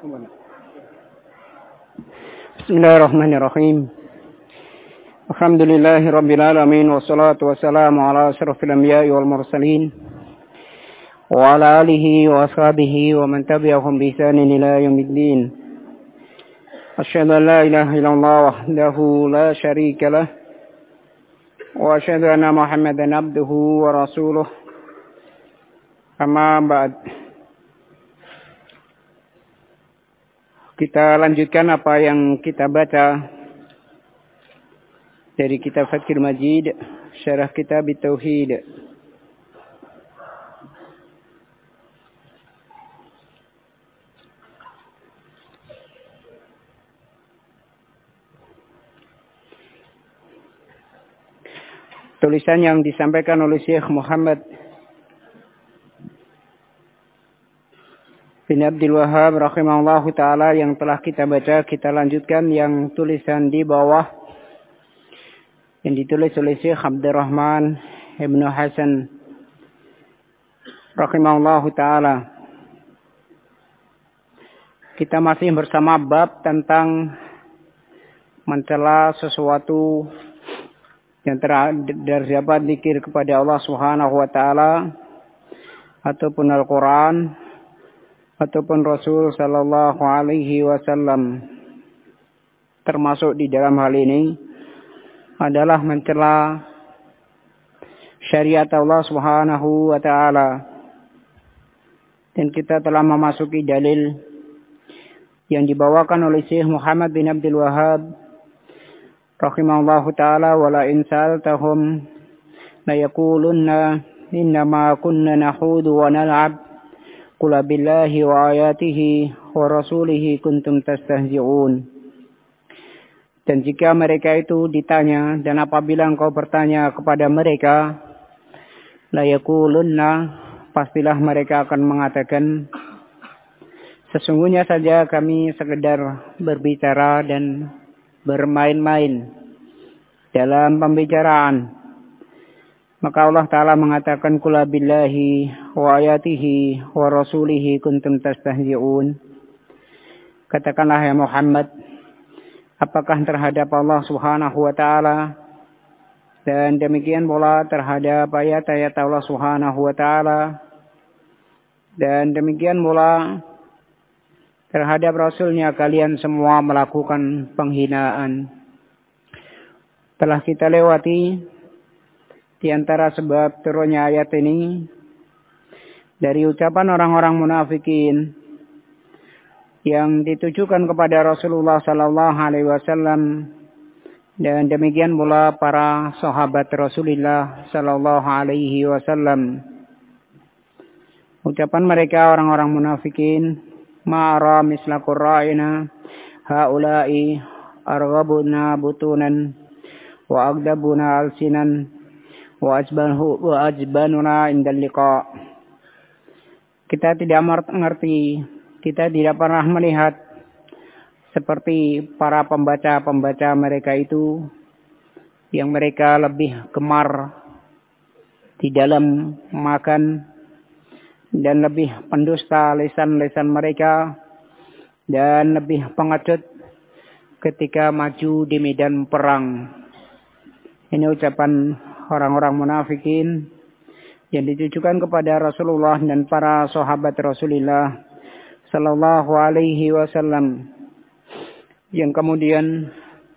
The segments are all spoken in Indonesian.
Bismillahirrahmanirrahim. Alhamdulillahi rabbil alamin wassalatu wassalamu ala asyrafil anbiya'i wal mursalin wa ala alihi wa ashabihi wa man tabi'ahum bi ihsanin ila yaumiddin. Asyhadu an la ilaha illallah wahdahu la syarika lah wa asyhadu anna Muhammadan abduhu wa rasuluh. Amma ba'd. Kita lanjutkan apa yang kita baca dari kitab Fathul Majid, syarah kitab Tauhid. Tulisan yang disampaikan oleh Syekh Muhammad bin Abdul Wahhab rahimahullahu ta'ala yang telah kita baca, kita lanjutkan yang tulisan di bawah yang ditulis oleh Syekh Abdurrahman Ibnu Hasan rahimahullahu ta'ala. Kita masih bersama bab tentang mencela sesuatu yang terdapat zikir kepada Allah Subhanahu wa ta'ala ataupun Al-Quran ataupun Rasul sallallahu alaihi wasallam. Termasuk di dalam hal ini adalah mencela syariat Allah Subhanahu wa taala. Dan kita telah memasuki dalil yang dibawakan oleh Syekh Muhammad bin Abdul Wahhab rahimahullahu taala, wala in sa'altahum la yaqulunna innama kunna nahudu wa nal'ab qul billahi wa ayatihi wa rasulihi kuntum tastahzi'un. Dan jika mereka itu ditanya, dan apabila engkau bertanya kepada mereka, la yaqulunna, pastilah mereka akan mengatakan, sesungguhnya saja kami sekedar berbicara dan bermain-main dalam pembicaraan. Maka Allah Ta'ala mengatakan, qul billahi wa ayatihi wa rasulihi kuntum tastahzi'un. Katakanlah ya Muhammad, apakah terhadap Allah Subhanahu wa Ta'ala dan demikian pula terhadap ayat-ayat Allah Subhanahu wa Ta'ala dan demikian pula terhadap Rasulnya kalian semua melakukan penghinaan. Telah kita lewati di antara sebab turunnya ayat ini dari ucapan orang-orang munafikin yang ditujukan kepada Rasulullah sallallahu alaihi wasallam dan demikian pula para sahabat Rasulullah sallallahu alaihi wasallam. Ucapan mereka orang-orang munafikin, ma'ara misla qurra'ina haula'i arghabuna butunan wa agdabuna alsinan wa ajbanuna indal liqa. Kita tidak mengerti, kita tidak pernah melihat seperti para pembaca mereka itu yang mereka lebih gemar di dalam makan dan lebih pendusta lisan-lisan mereka dan lebih pengecut ketika maju di medan perang. Ini ucapan orang-orang munafikin yang ditujukan kepada Rasulullah dan para sahabat Rasulullah sallallahu alaihi wasallam. Yang kemudian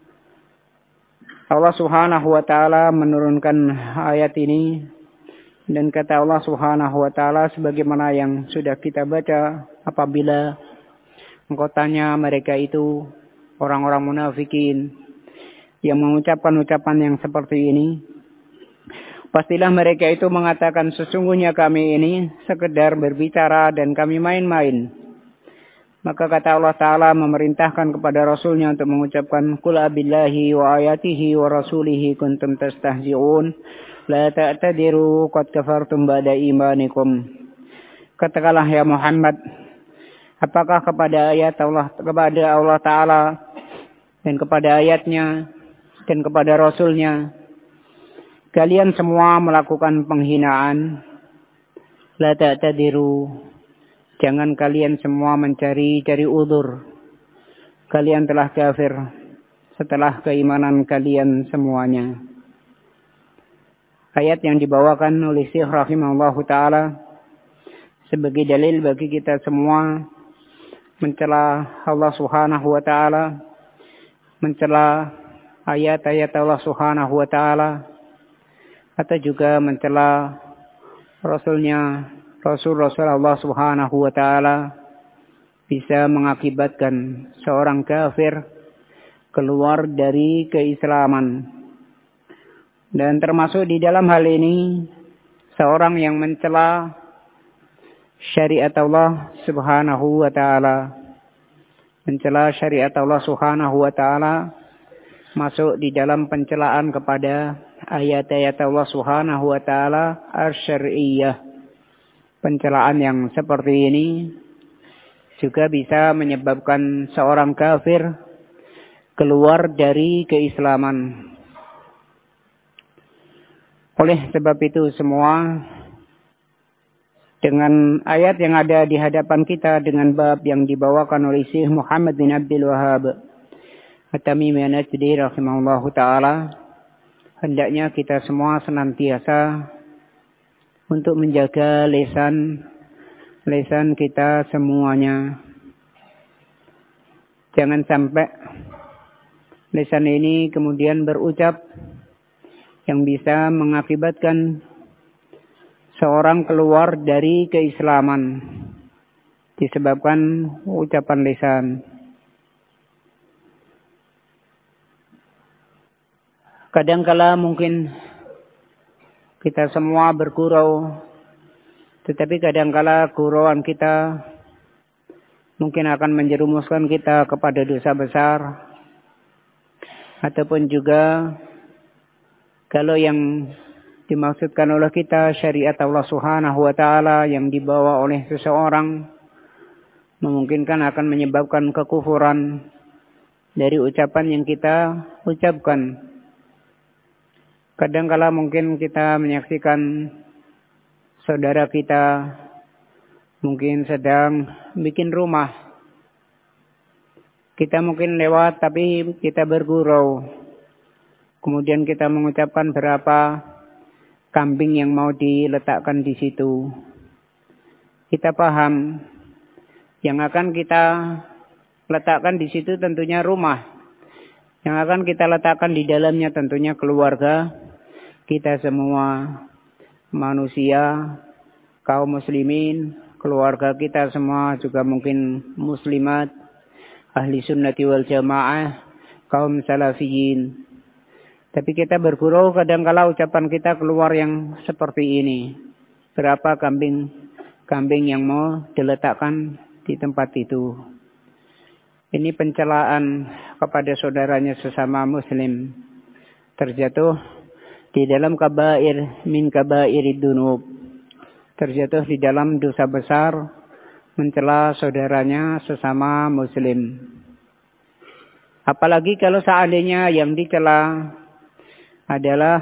Allah Subhanahu wa taala menurunkan ayat ini, dan kata Allah Subhanahu wa taala sebagaimana yang sudah kita baca, apabila engkau tanya mereka itu orang-orang munafikin yang mengucapkan ucapan yang seperti ini, pastilah mereka itu mengatakan, sesungguhnya kami ini sekedar berbicara dan kami main-main. Maka kata Allah Ta'ala memerintahkan kepada Rasulnya untuk mengucapkan, qul billahi wa ayatihi wa rasulihi kuntum tastahzi'un la ta'tadiru qad kafartum ba'da imanikum. Katakanlah ya Muhammad, apakah kepada Allah Ta'ala dan kepada ayatnya dan kepada Rasulnya kalian semua melakukan penghinaan, la ta'tadiru, Jangan kalian semua mencari udzur. Kalian telah kafir setelah keimanan kalian semuanya. Ayat yang dibawakan oleh Syekh rahimahullahu taala sebagai dalil bagi kita semua mencela Allah Subhanahu wa taala, mencela ayat-ayat Allah Subhanahu wa taala, atau juga mencela Rasul Allah Subhanahu wa taala bisa mengakibatkan seorang kafir keluar dari keislaman. Dan termasuk di dalam hal ini seorang yang mencela syariat Allah Subhanahu wa taala, mencela syariat Allah Subhanahu wa taala masuk di dalam pencelaan kepada ayat-ayat Allah Subhanahu wa taala asy-syar'iyyah. Pencelaan yang seperti ini juga bisa menyebabkan seorang kafir keluar dari keislaman. Oleh sebab itu semua, dengan ayat yang ada di hadapan kita, dengan bab yang dibawakan oleh Syekh Muhammad bin Abdul Wahhab At-Tamimi An-Najdi rahimahullahu taala, hendaknya kita semua senantiasa untuk menjaga lisan kita semuanya. Jangan sampai lisan ini kemudian berucap yang bisa mengakibatkan seorang keluar dari keislaman disebabkan ucapan lisan. Kadangkala mungkin kita semua bergurau, tetapi kadangkala gurauan kita mungkin akan menjerumuskan kita kepada dosa besar, ataupun juga kalau yang dimaksudkan oleh kita syariat Allah Subhanahu wa taala yang dibawa oleh seseorang memungkinkan akan menyebabkan kekufuran dari ucapan yang kita ucapkan. Kadangkala mungkin kita menyaksikan saudara kita mungkin sedang bikin rumah. Kita mungkin lewat tapi kita bergurau. Kemudian kita mengucapkan berapa kambing yang mau diletakkan di situ. Kita paham yang akan kita letakkan di situ tentunya rumah. Yang akan kita letakkan di dalamnya tentunya keluarga kita semua, manusia, kaum muslimin, keluarga kita semua juga mungkin muslimat, ahli sunnati wal jamaah, kaum salafiyin. Tapi kita bergurau kadangkala ucapan kita keluar yang seperti ini. Berapa kambing yang mau diletakkan di tempat itu. Ini pencelaan kepada saudaranya sesama muslim. Terjatuh di dalam kabair min kabairid dunub. Terjatuh di dalam dosa besar mencela saudaranya sesama muslim. Apalagi kalau seandainya yang dicela adalah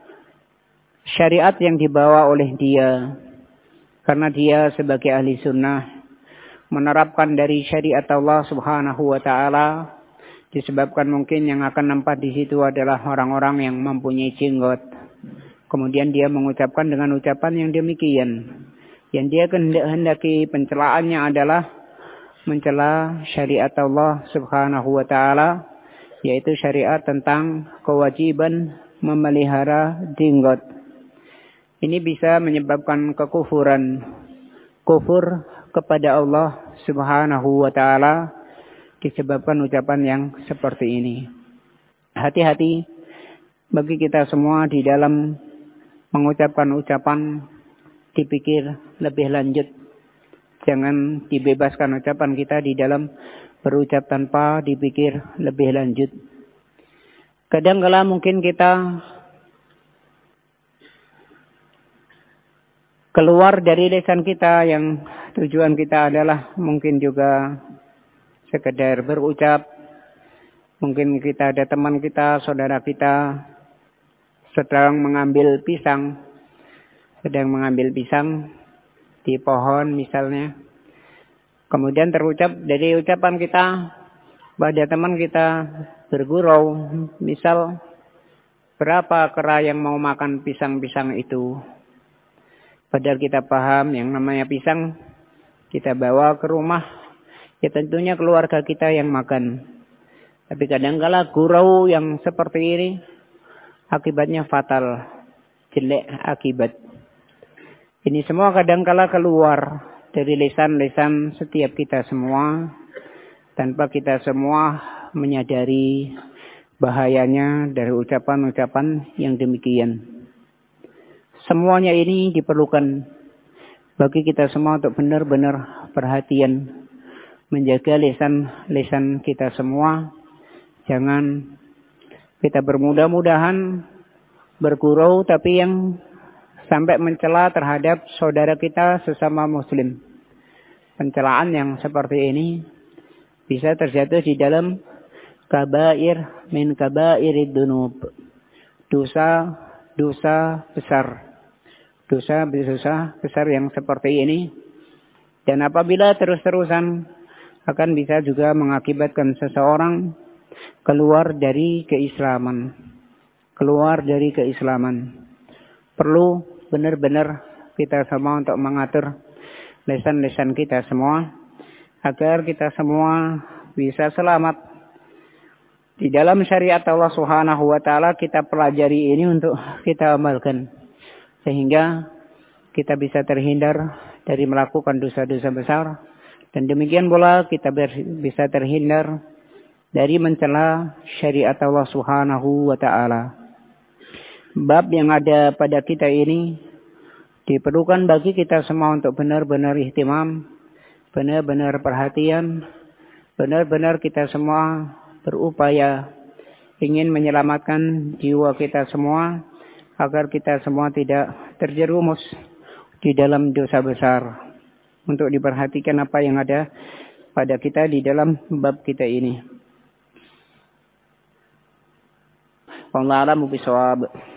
syariat yang dibawa oleh dia. Karena dia sebagai ahli sunnah menerapkan dari syariat Allah Subhanahu wa taala, disebabkan mungkin yang akan nampak di situ adalah orang-orang yang mempunyai jenggot. Kemudian dia mengucapkan dengan ucapan yang demikian. Yang dia kehendaki pencelaannya adalah mencela syariat Allah Subhanahu wa taala, yaitu syariat tentang kewajiban memelihara jenggot. Ini bisa menyebabkan kekufuran, kufur kepada Allah Subhanahu wa taala disebabkan ucapan yang seperti ini. Hati-hati bagi kita semua di dalam mengucapkan ucapan, dipikir lebih lanjut. Jangan dibebaskan ucapan kita di dalam berucap tanpa dipikir lebih lanjut. Kadang-kala mungkin kita keluar dari lisan kita yang tujuan kita adalah mungkin juga sekedar berucap. Mungkin kita ada teman kita, saudara kita sedang mengambil pisang di pohon misalnya. Kemudian terucap dari ucapan kita pada teman kita bergurau, misal berapa kera yang mau makan pisang-pisang itu. Padahal kita paham yang namanya pisang kita bawa ke rumah, ya tentunya keluarga kita yang makan. Tapi kadang-kala gurau yang seperti ini akibatnya fatal, jelek akibat. Ini semua kadang-kala keluar dari lisan-lisan setiap kita semua, tanpa kita semua menyadari bahayanya dari ucapan-ucapan yang demikian. Semuanya ini diperlukan bagi kita semua untuk benar-benar perhatian, menjaga lisan kita semua. Jangan kita bermudah-mudahan bergurau tapi yang sampai mencela terhadap saudara kita sesama muslim. Pencelaan yang seperti ini bisa terjatuh di dalam kabair min kabairid dunub. Dosa besar. Dosa besar yang seperti ini. Dan apabila terus-terusan akan bisa juga mengakibatkan seseorang keluar dari keislaman. Perlu benar-benar kita semua untuk mengatur lisan-lisan kita semua agar kita semua bisa selamat. Di dalam syariat Allah Subhanahu wa taala kita pelajari ini untuk kita amalkan sehingga kita bisa terhindar dari melakukan dosa-dosa besar dan demikian pula kita bisa terhindar dari mencela syariat Allah Subhanahu wa taala. Bab yang ada pada kita ini diperlukan bagi kita semua untuk benar-benar ihtimam, benar-benar perhatian, benar-benar kita semua berupaya ingin menyelamatkan jiwa kita semua agar kita semua tidak terjerumus di dalam dosa besar. Untuk diperhatikan apa yang ada pada kita di dalam bab kita ini. Wallahu a'lam bishawab.